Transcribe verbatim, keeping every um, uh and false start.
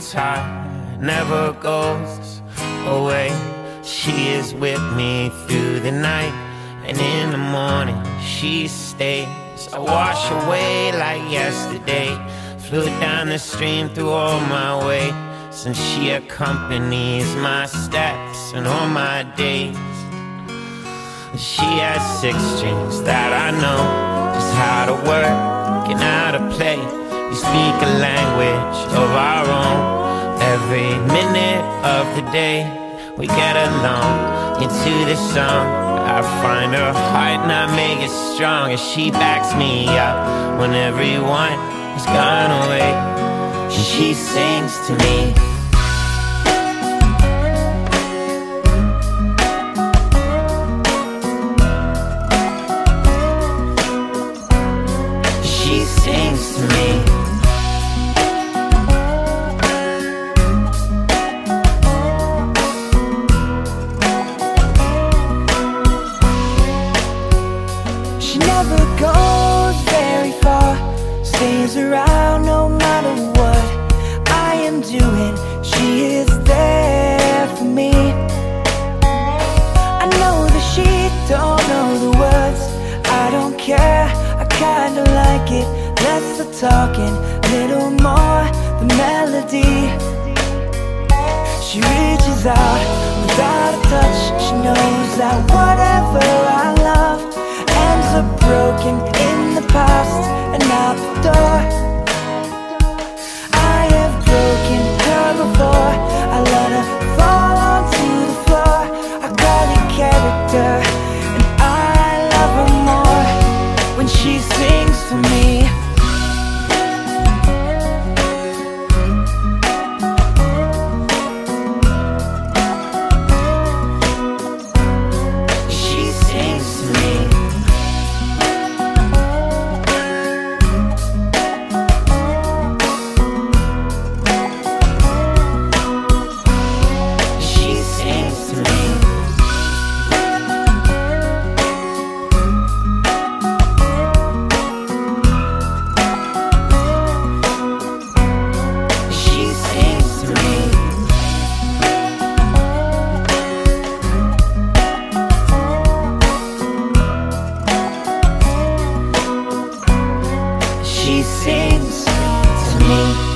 This heart never goes away. She is with me through the night, and in the morning she stays. I wash away like yesterday, flew down the stream through all my way, since she accompanies my steps and all my days. She has six strings that I know just how to work and how to play. We speak a language of our own. Every minute of the day we get along into the song. I find her heart and I make it strong, as she backs me up when everyone has gone away. And she sings to me. She sings to me. She never goes very far, stays around no matter what I am doing. She is there for me. I know that she don't know the words, I don't care, I kinda like it. Less the talking, little more the melody. She reaches out without a touch. She knows that whatever I love ends up broken in the past and out the door. I have broken her before, I let her fall onto the floor. I call it character, and I love her more when she sings to me. She sings to me. She sings to me.